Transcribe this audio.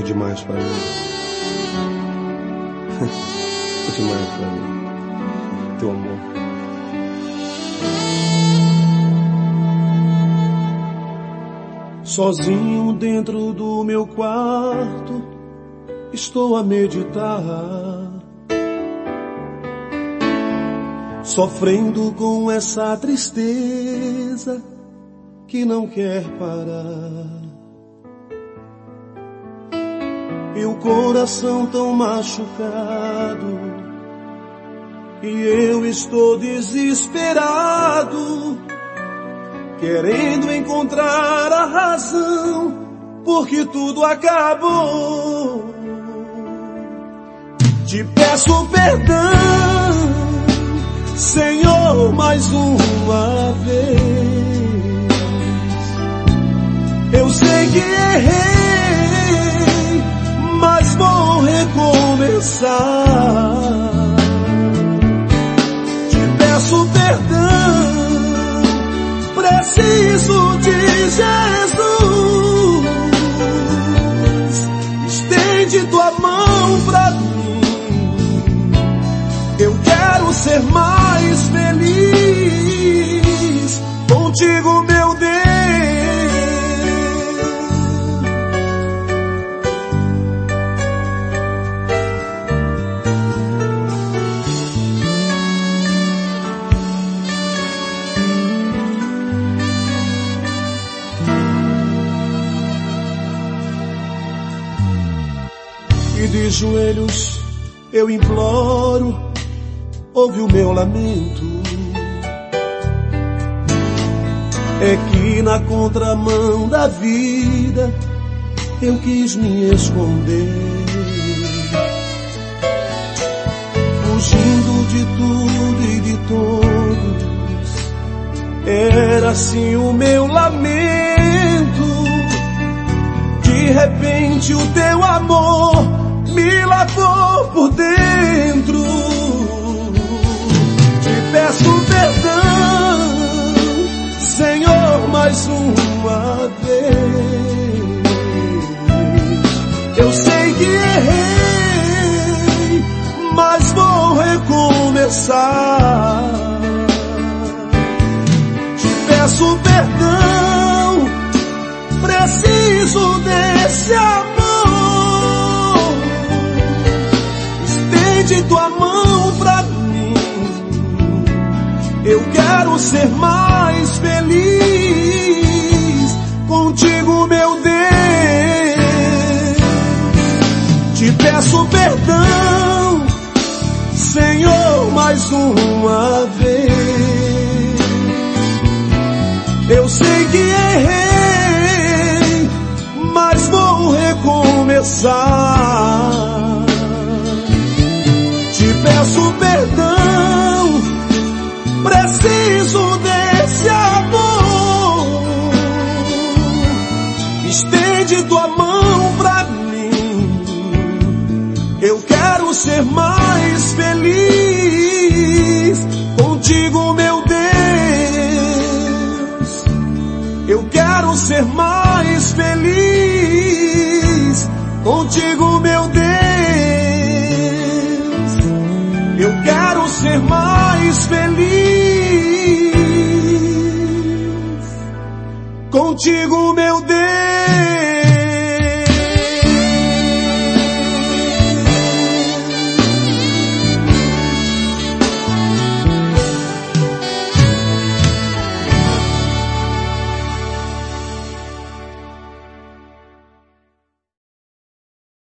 demais pra mim. Demais pra mim. Teu amor. Sozinho dentro do meu quarto, estou a meditar, sofrendo com essa tristeza que não quer parar. E o coração tão machucado, e eu estou desesperado, querendo encontrar a razão, porque tudo acabou. Te peço perdão, Senhor, mais uma vez. Eu sei que errei, mas vou recomeçar. Te peço perdão, preciso de Jesus. Estende tua mão pra mim. Eu quero ser mais feliz contigo, meu Deus. E de joelhos eu imploro, ouve o meu lamento. É que na contramão da vida eu quis me esconder, fugindo de tudo e de todos. Era assim o meu lamento. De repente o teu amor me lavou por dentro. Te peço perdão, Senhor, mais uma vez. Eu sei que errei, mas vou recomeçar. Te peço perdão, preciso desse amor. Estende tua mão pra mim. Eu quero ser mais feliz contigo, meu Deus. Te peço perdão, Senhor, mais uma vez. Eu sei que errei, mas vou recomeçar. Te peço perdão, preciso desse amor. Estende tua mão pra mim. Eu quero ser mais feliz contigo, meu Deus. Eu quero ser mais feliz contigo, meu Deus. Eu quero ser mais feliz contigo, meu Deus.